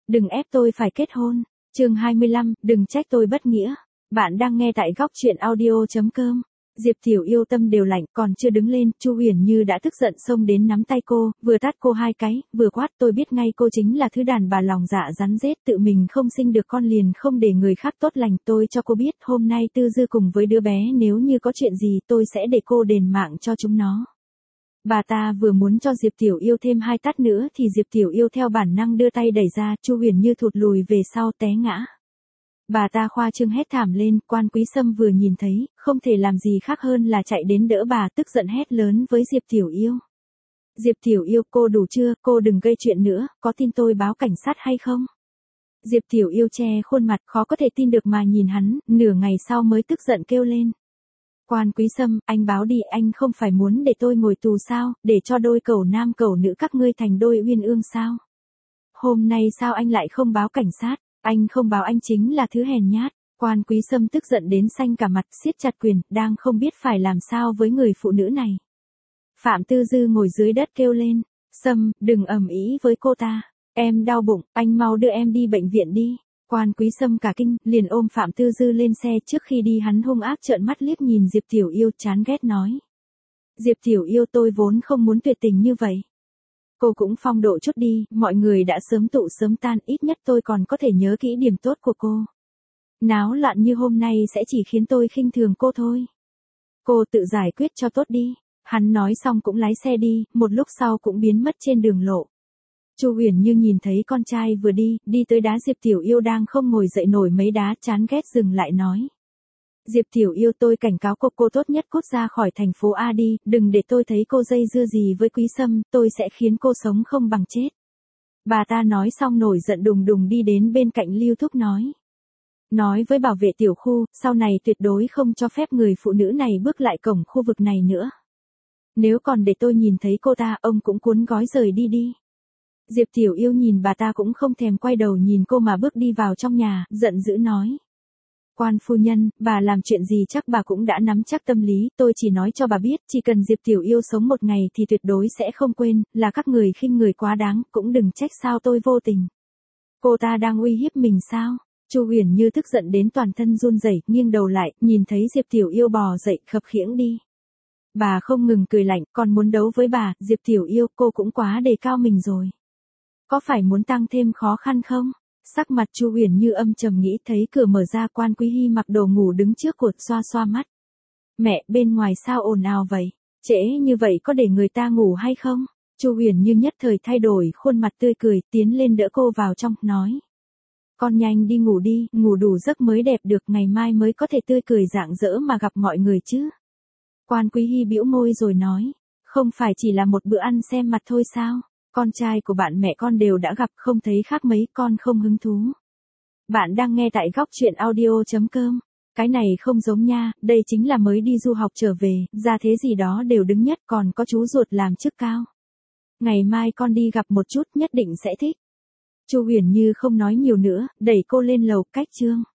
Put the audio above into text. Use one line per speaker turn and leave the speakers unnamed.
đừng ép tôi phải kết hôn. Chương 25, đừng trách tôi bất nghĩa. Bạn đang nghe tại góc truyện audio.com. Diệp Tiểu Yêu tâm đều lạnh, còn chưa đứng lên, Chu Huyền Như đã tức giận xông đến nắm tay cô, vừa tát cô 2 cái, vừa quát, tôi biết ngay cô chính là thứ đàn bà lòng dạ rắn rết, tự mình không sinh được con liền không để người khác tốt lành, tôi cho cô biết, hôm nay Tư Dư cùng với đứa bé nếu như có chuyện gì tôi sẽ để cô đền mạng cho chúng nó. Bà ta vừa muốn cho Diệp Tiểu Yêu thêm 2 tát nữa thì Diệp Tiểu Yêu theo bản năng đưa tay đẩy ra, Chu Huyền Như thụt lùi về sau té ngã. Bà ta khoa trương hét thảm lên, Quan Quý Sâm vừa nhìn thấy, không thể làm gì khác hơn là chạy đến đỡ bà, tức giận hét lớn với Diệp Tiểu Yêu. Diệp Tiểu Yêu, cô đủ chưa, cô đừng gây chuyện nữa, có tin tôi báo cảnh sát hay không? Diệp Tiểu Yêu che khuôn mặt khó có thể tin được mà nhìn hắn, nửa ngày sau mới tức giận kêu lên. Quan Quý Sâm, anh báo đi, anh không phải muốn để tôi ngồi tù sao, để cho đôi cẩu nam cẩu nữ các ngươi thành đôi uyên ương sao? Hôm nay sao anh lại không báo cảnh sát? Anh không báo anh chính là thứ hèn nhát. Quan Quý Sâm tức giận đến xanh cả mặt, siết chặt quyền, đang không biết phải làm sao với người phụ nữ này. Phạm Tư Dư ngồi dưới đất kêu lên, Sâm, đừng ầm ĩ với cô ta, em đau bụng, anh mau đưa em đi bệnh viện đi. Quan Quý Sâm cả kinh, liền ôm Phạm Tư Dư lên xe, trước khi đi hắn hung ác trợn mắt liếc nhìn Diệp Tiểu Yêu, chán ghét nói. Diệp Tiểu Yêu, tôi vốn không muốn tuyệt tình như vậy. Cô cũng phong độ chút đi, mọi người đã sớm tụ sớm tan, ít nhất tôi còn có thể nhớ kỹ điểm tốt của cô. Náo loạn như hôm nay sẽ chỉ khiến tôi khinh thường cô thôi. Cô tự giải quyết cho tốt đi. Hắn nói xong cũng lái xe đi, một lúc sau cũng biến mất trên đường lộ. Chu Huyền Như nhìn thấy con trai vừa đi tới đá Diệp Tiểu Yêu đang không ngồi dậy nổi mấy đá, chán ghét dừng lại nói. Diệp Tiểu Yêu, tôi cảnh cáo cô tốt nhất cút ra khỏi thành phố A đi, đừng để tôi thấy cô dây dưa gì với Quý Sâm, tôi sẽ khiến cô sống không bằng chết. Bà ta nói xong nổi giận đùng đùng đi đến bên cạnh Lưu Thúc nói. Nói với bảo vệ tiểu khu, sau này tuyệt đối không cho phép người phụ nữ này bước lại cổng khu vực này nữa. Nếu còn để tôi nhìn thấy cô ta, ông cũng cuốn gói rời đi đi. Diệp Tiểu Yêu nhìn bà ta cũng không thèm quay đầu nhìn cô mà bước đi vào trong nhà, giận dữ nói. Quan phu nhân, bà làm chuyện gì chắc bà cũng đã nắm chắc tâm lý, tôi chỉ nói cho bà biết, chỉ cần Diệp Tiểu Yêu sống một ngày thì tuyệt đối sẽ không quên, là các người khinh người quá đáng, cũng đừng trách sao tôi vô tình. Cô ta đang uy hiếp mình sao? Chu Huyền Như tức giận đến toàn thân run rẩy, nghiêng đầu lại, nhìn thấy Diệp Tiểu Yêu bò dậy, khập khiễng đi. Bà không ngừng cười lạnh, còn muốn đấu với bà, Diệp Tiểu Yêu, cô cũng quá đề cao mình rồi. Có phải muốn tăng thêm khó khăn không? Sắc mặt Chu Huyền Như âm trầm nghĩ, thấy cửa mở ra, Quan Quý Hy mặc đồ ngủ đứng trước cột xoa xoa mắt. Mẹ, bên ngoài sao ồn ào vậy? Trễ như vậy có để người ta ngủ hay không? Chu Huyền Như nhất thời thay đổi khuôn mặt tươi cười, tiến lên đỡ cô vào trong, nói. Con nhanh đi ngủ đi, ngủ đủ giấc mới đẹp được, ngày mai mới có thể tươi cười rạng rỡ mà gặp mọi người chứ. Quan Quý Hy bĩu môi rồi nói. Không phải chỉ là một bữa ăn xem mặt thôi sao? Con trai của bạn mẹ con đều đã gặp, không thấy khác mấy, con không hứng thú. Bạn đang nghe tại góc truyện audio.com. Cái này không giống nha, đây chính là mới đi du học trở về, ra thế gì đó đều đứng nhất, còn có chú ruột làm chức cao. Ngày mai con đi gặp một chút, nhất định sẽ thích. Chu Huyền Như không nói nhiều nữa, đẩy cô lên lầu, cách chương.